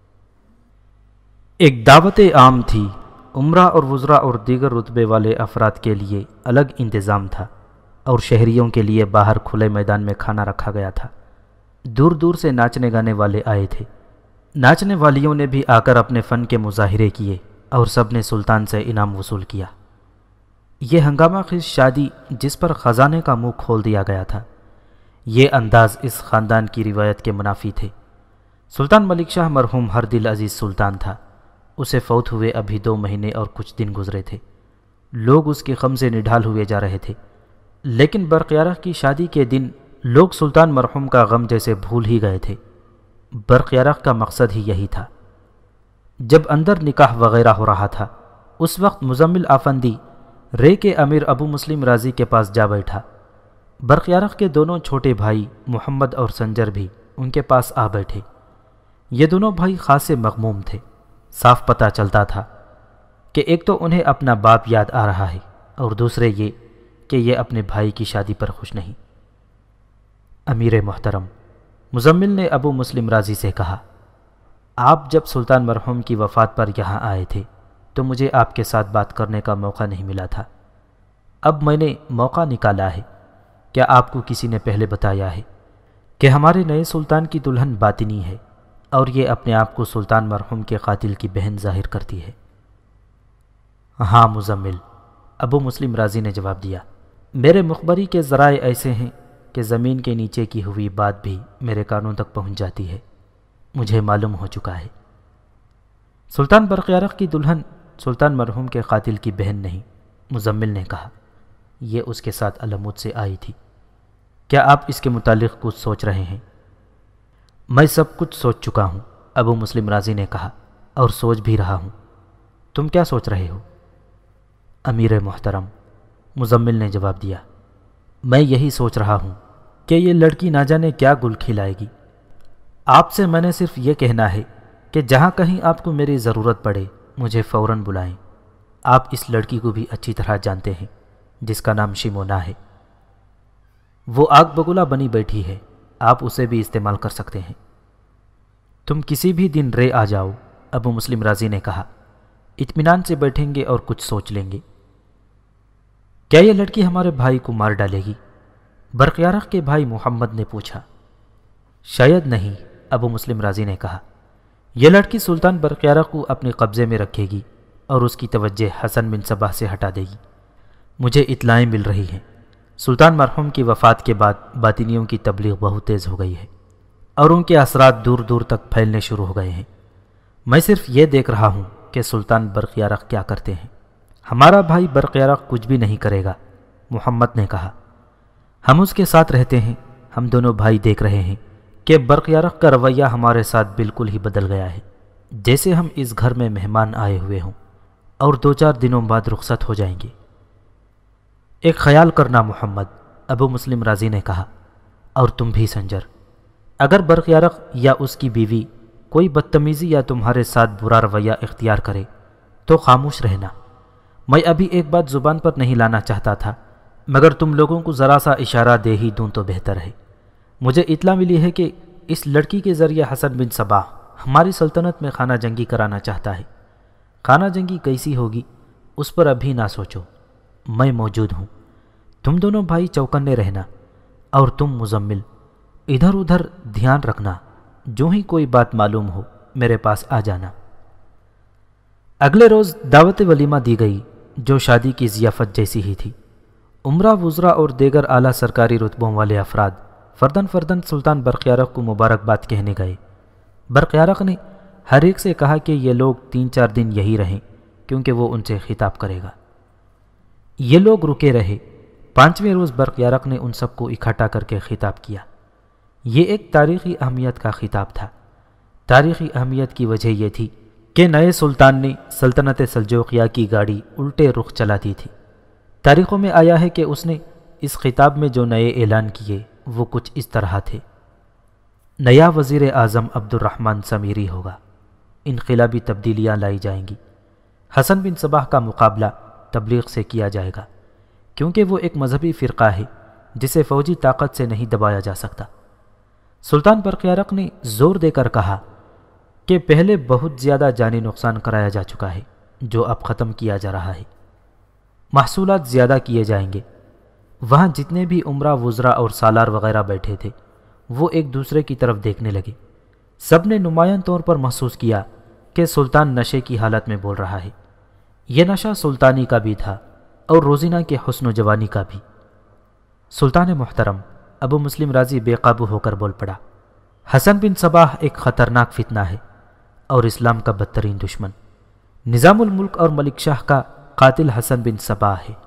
ایک دعوت عام تھی، عمرہ اور وزراء اور دیگر رتبے والے افراد کے لیے الگ انتظام تھا اور شہریوں کے لیے باہر کھلے میدان میں کھانا رکھا گیا تھا۔ دور دور سے ناچنے گانے والے آئے تھے۔ ناچنے والیوں نے بھی آ کر اپنے فن کے مظاہرے کیے اور سب نے سلطان سے انعام وصول کیا۔ یہ ہنگامہ خیز شادی جس پر خزانے کا منہ کھول دیا گیا تھا، یہ انداز اس خاندان کی روایت کے منافی تھے۔ سلطان ملک شاہ مرحوم ہر دل عزیز سلطان تھا۔ اسے فوت ہوئے ابھی 2 مہینے اور کچھ دن گزرے تھے۔ لوگ اس کے غم سے نڈھال ہوئے جا رہے تھے، لیکن برقیارق کی شادی کے دن لوگ سلطان مرحوم کا غم جیسے بھول ہی گئے تھے۔ برقیارق کا مقصد ہی یہی تھا۔ جب اندر نکاح وغیرہ ہو رہا تھا، اس وقت مزمل آفندی رے کے امیر ابو مسلم رازی کے پاس جا بیٹھا۔ برقیارق کے دونوں چھوٹے بھائی محمد اور سنجر بھی ان کے پاس آ بیٹھے۔ یہ دونوں بھائی خاصے مغموم تھے۔ صاف پتہ چلتا تھا کہ ایک تو انہیں اپنا باپ یاد آ رہا ہے اور دوسرے یہ کہ یہ اپنے بھائی کی شادی پر خوش نہیں۔ امیر محترم، مزمل نے ابو مسلم رازی سے کہا، آپ جب سلطان مرحوم کی وفات پر یہاں آئے تھے تو مجھے آپ کے ساتھ بات کرنے کا موقع نہیں ملا تھا۔ اب میں نے موقع نکالا ہے۔ کیا آپ کو کسی نے پہلے بتایا ہے کہ ہمارے نئے سلطان کی دلہن باطنی ہے اور یہ اپنے آپ کو سلطان مرحوم کے قاتل کی بہن ظاہر کرتی ہے؟ ہاں مزمل، ابو مسلم رازی نے جواب دیا۔ میرے مخبری کے ذرائع ایسے ہیں کہ زمین کے نیچے کی ہوئی بات بھی میرے کانوں تک پہنچ جاتی ہے۔ مجھے معلوم ہو چکا ہے۔ سلطان برقیارق کی دلہن سلطان مرحوم کے قاتل کی بہن نہیں، مزمل نے کہا۔ یہ اس کے ساتھ علمود سے آئی تھی۔ کیا آپ اس کے متعلق کچھ سوچ رہے ہیں؟ میں سب کچھ سوچ چکا ہوں، ابو مسلم رازی نے کہا، اور سوچ بھی رہا ہوں۔ تم کیا سوچ رہے ہو؟ امیر محترم، مزمل نے جواب دیا، میں یہی سوچ رہا ہوں کہ یہ لڑکی نہ جانے کیا گل کھلائے گی۔ آپ سے میں نے صرف یہ کہنا ہے کہ جہاں کہیں آپ کو میری ضرورت پڑے مجھے فوراً بلائیں۔ آپ اس لڑکی کو بھی اچھی طرح جانتے ہیں جس کا نام شیمونا ہے۔ وہ آگ بگولا بنی بیٹھی ہے، آپ اسے بھی استعمال کر سکتے ہیں۔ تم کسی بھی دن رے آ جاؤ، ابو مسلم رازی نے کہا۔ اطمینان سے بیٹھیں گے اور کچھ سوچ لیں گے۔ کیا یہ لڑکی ہمارے بھائی کو مار ڈالے گی؟ برقیارق کے بھائی محمد نے پوچھا۔ شاید نہیں، ابو مسلم رازی نے کہا۔ یہ لڑکی سلطان برقیارق کو اپنے قبضے میں رکھے گی اور اس کی توجہ حسن بن صباح سے ہٹا دے گی۔ مجھے اطلاعیں مل رہی ہیں سلطان مرحوم کی وفات کے بعد باطنیوں کی تبلیغ بہت تیز ہو گئی ہے اور ان کے اثرات دور دور تک پھیلنے شروع ہو گئے ہیں۔ میں صرف یہ دیکھ رہا ہوں کہ سلطان برقیارق کیا کرتے ہیں۔ ہمارا بھائی برقیارق کچھ بھی نہیں کرے گا، محمد نے کہا۔ ہم اس کے ساتھ رہتے ہیں، ہم دونوں بھائی دیکھ رہے ہیں کہ برقیارق کا رویہ ہمارے ساتھ بالکل ہی بدل گیا ہے، جیسے ہم اس گھر میں مہمان آئے ہوئے ہوں اور 2-4 دنوں بعد رخصت ہو جائیں گے۔ ایک خیال کرنا محمد، ابو مسلم رازی نے کہا، اور تم بھی سنجر، اگر برقیارق یا اس کی بیوی کوئی بدتمیزی یا تمہارے ساتھ برا رویہ اختیار کرے تو خاموش رہنا۔ میں ابھی ایک بات زبان پر نہیں لانا چاہتا تھا مگر تم لوگوں کو ذرا سا اشارہ دے ہی دوں تو بہتر ہے۔ مجھے اطلاع ملی ہے کہ اس لڑکی کے ذریعے حسن بن صباح ہماری سلطنت میں خانہ جنگی کرانا چاہتا ہے۔ خانہ جنگی کیسی ہوگی اس پر ابھی نہ سوچو، میں موجود ہوں۔ تم دونوں بھائی چوکنے رہنا، اور تم مزمل ادھر ادھر دھیان رکھنا، جو ہی کوئی بات معلوم ہو میرے پاس آ جانا۔ اگلے روز دعوت ولیمہ دی گئی جو شادی کی ضیافت جیسی ہی تھی۔ عمرہ وزراء اور دیگر اعلیٰ سرکاری رتبوں والے افراد فردن فردن سلطان برقیارق کو مبارکباد کہنے گئے۔ برقیارق نے ہر ایک سے کہا کہ یہ لوگ 3-4 دن یہی رہیں کیونکہ وہ ان سے خطاب کرے گا۔ یہ لوگ رکے رہے۔ 5ویں روز برقیارق نے ان سب کو اکٹھا کر کے خطاب کیا۔ یہ ایک تاریخی اہمیت کا خطاب تھا۔ تاریخی اہمیت کی وجہ یہ تھی کہ نئے سلطان نے سلطنت سلجوقیہ کی گاڑی الٹے رخ چلا دی تھی۔ تاریخوں میں آیا ہے کہ اس نے اس خطاب میں جو نئے اعلان کیے وہ کچھ اس طرح تھے: نیا وزیر اعظم عبد الرحمن سمیری ہوگا، انقلابی تبدیلیاں لائی جائیں گی، حسن بن صباح کا مقابلہ تبلیغ سے کیا جائے گا کیونکہ وہ ایک مذہبی فرقہ ہے جسے فوجی طاقت سے نہیں دبایا جا سکتا۔ سلطان برقیارق نے زور دے کر کہا کہ پہلے بہت زیادہ جانی نقصان کرایا جا چکا ہے جو اب ختم کیا جا رہا ہے، محصولات زیادہ کیے جائیں گے۔ وہاں جتنے بھی عمرہ وزراء اور سالار وغیرہ بیٹھے تھے وہ ایک دوسرے کی طرف دیکھنے لگے۔ سب نے نمایاں طور پر محسوس کیا کہ سلطان نشے کی حالت میں بول رہا ہے۔ یہ نشہ سلطانی کا بھی تھا اور روزینہ کے حسن و جوانی کا بھی۔ سلطان محترم ابو مسلم رازی بے قابو ہو کر بول پڑا، حسن بن صباح ایک خطرناک فتنہ ہے اور اسلام کا بدترین دشمن۔ نظام الملک اور ملک شاہ کا قاتل حسن بن صباح ہے۔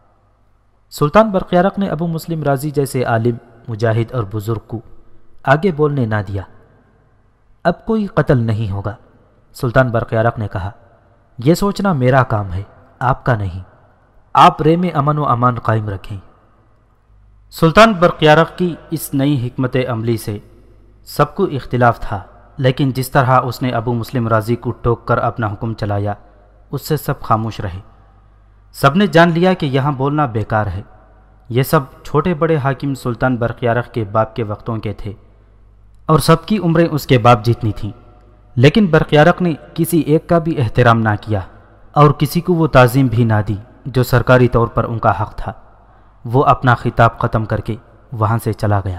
سلطان برقیارق نے ابو مسلم رازی جیسے عالم، مجاہد اور بزرگ کو آگے بولنے نہ دیا۔ اب کوئی قتل نہیں ہوگا، سلطان برقیارق نے کہا۔ یہ سوچنا میرا کام ہے، آپ کا نہیں۔ آپ رے میں امن و امان قائم رکھیں۔ سلطان برقیارق کی اس نئی حکمت عملی سے سب کو اختلاف تھا، لیکن جس طرح اس نے ابو مسلم رازی کو ٹوک کر اپنا حکم چلایا اس سے سب خاموش رہے۔ سب نے جان لیا کہ یہاں بولنا بیکار ہے۔ یہ سب چھوٹے بڑے حاکم سلطان برقیارق کے باپ کے وقتوں کے تھے اور سب کی عمریں اس کے باپ جتنی تھیں، لیکن برقیارق نے کسی ایک کا بھی احترام نہ کیا اور کسی کو وہ تعظیم بھی نہ دی جو سرکاری طور پر ان کا حق تھا۔ وہ اپنا خطاب ختم کر کے وہاں سے چلا گیا۔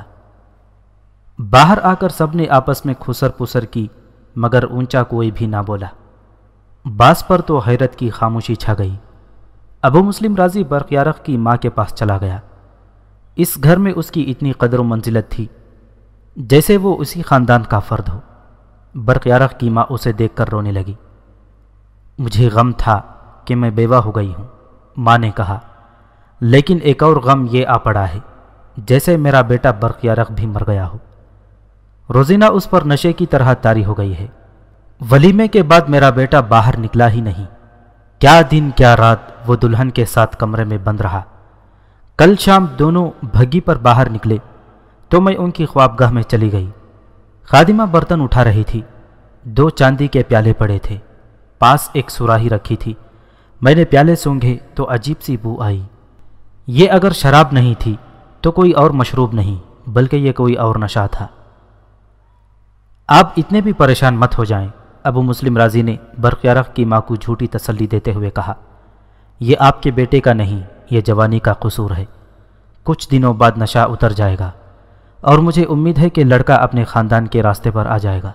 باہر آ کر سب نے آپس میں کھسر پسر کی مگر اونچا کوئی بھی نہ بولا۔ باس پر تو حیرت کی خاموشی چھا گئی۔ ابو مسلم رازی برقیارق کی ماں کے پاس چلا گیا۔ اس گھر میں اس کی اتنی قدر و منزلت تھی جیسے وہ اسی خاندان کا فرد ہو۔ برقیارق کی ماں اسے دیکھ کر رونے لگی۔ مجھے غم تھا کہ میں بیوہ ہو گئی ہوں، ماں نے کہا، لیکن ایک اور غم یہ آ پڑا ہے جیسے میرا بیٹا برقیارق بھی مر گیا ہو۔ روزینہ اس پر نشے کی طرح طاری ہو گئی ہے۔ ولیمے کے بعد میرا بیٹا باہر نکلا ہی نہیں۔ کیا دن کیا رات وہ دلہن کے ساتھ کمرے میں بند رہا۔ کل شام دونوں بھگی پر باہر نکلے تو میں ان کی خوابگاہ میں چلی گئی۔ خادمہ برتن اٹھا رہی تھی، 2 چاندی کے پیالے پڑے تھے، پاس ایک سراہی رکھی تھی۔ میں نے پیالے سونگھے تو عجیب سی بو آئی۔ یہ اگر شراب نہیں تھی تو کوئی اور مشروب نہیں، بلکہ یہ کوئی اور نشہ تھا۔ آپ اتنے بھی پریشان مت ہو جائیں، ابو مسلم رازی نے برقیارق کی ماں کو جھوٹی تسلی دیتے ہوئے کہا۔ یہ آپ کے بیٹے کا نہیں، یہ جوانی کا قصور ہے۔ کچھ دنوں بعد نشہ اتر جائے گا اور مجھے امید ہے کہ لڑکا اپنے خاندان کے راستے پر آ جائے گا۔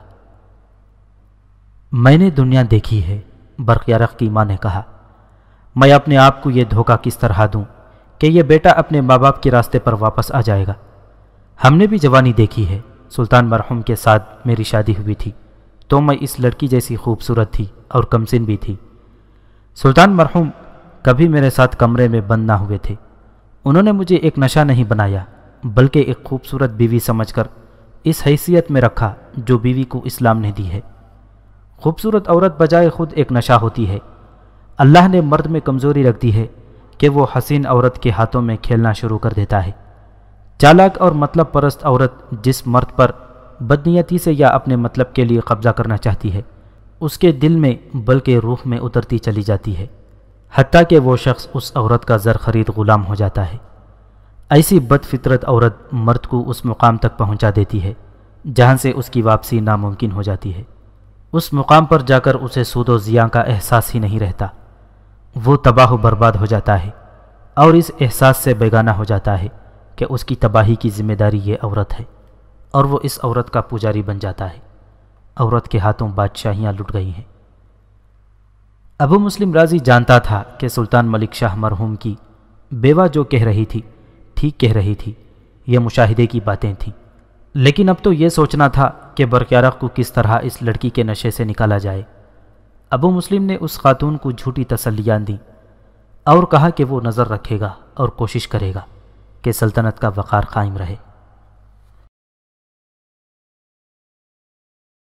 میں نے دنیا دیکھی ہے، برقیارق کی ماں نے کہا۔ میں اپنے آپ کو یہ دھوکہ کس طرح دوں کہ یہ بیٹا اپنے ماں باپ کے راستے پر واپس آ جائے گا۔ ہم نے بھی جوانی دیکھی ہے۔ سلطان مرحوم کے ساتھ میری شادی ہوئی تھی تو میں اس لڑکی جیسی خوبصورت تھی اور کمسن بھی تھی۔ سلطان مرحوم کبھی میرے ساتھ کمرے میں بند نہ ہوئے تھے۔ انہوں نے مجھے ایک نشہ نہیں بنایا بلکہ ایک خوبصورت بیوی سمجھ کر اس حیثیت میں رکھا جو بیوی کو اسلام نے دی ہے۔ خوبصورت عورت بجائے خود ایک نشہ ہوتی ہے۔ اللہ نے مرد میں کمزوری رکھ دی ہے کہ وہ حسین عورت کے ہاتھوں میں کھیلنا شروع کر دیتا ہے۔ چالاک اور مطلب پرست عورت جس مرد پر بدنیتی سے یا اپنے مطلب کے لیے قبضہ کرنا چاہتی ہے اس کے دل میں بلکہ روح میں اترتی چلی جاتی ہے، حتیٰ کہ وہ شخص اس عورت کا زر خرید غلام ہو جاتا ہے۔ ایسی بد فطرت عورت مرد کو اس مقام تک پہنچا دیتی ہے جہاں سے اس کی واپسی ناممکن ہو جاتی ہے۔ اس مقام پر جا کر اسے سود و زیاں کا احساس ہی نہیں رہتا، وہ تباہ و برباد ہو جاتا ہے اور اس احساس سے بیگانہ ہو جاتا ہے کہ اس کی تباہی کی ذمہ داری یہ عورت ہے، اور وہ اس عورت کا پجاری بن جاتا ہے۔ عورت کے ہاتھوں بادشاہیاں لٹ گئی ہیں۔ ابو مسلم رازی جانتا تھا کہ سلطان ملک شاہ مرحوم کی بیوہ جو کہہ رہی تھی ٹھیک کہہ رہی تھی، یہ مشاہدے کی باتیں تھیں، لیکن اب تو یہ سوچنا تھا کہ برقیارق کو کس طرح اس لڑکی کے نشے سے نکالا جائے۔ ابو مسلم نے اس خاتون کو جھوٹی تسلیاں دیں اور کہا کہ وہ نظر رکھے گا اور کوشش کرے گا کہ سلطنت کا وقار قائم رہے۔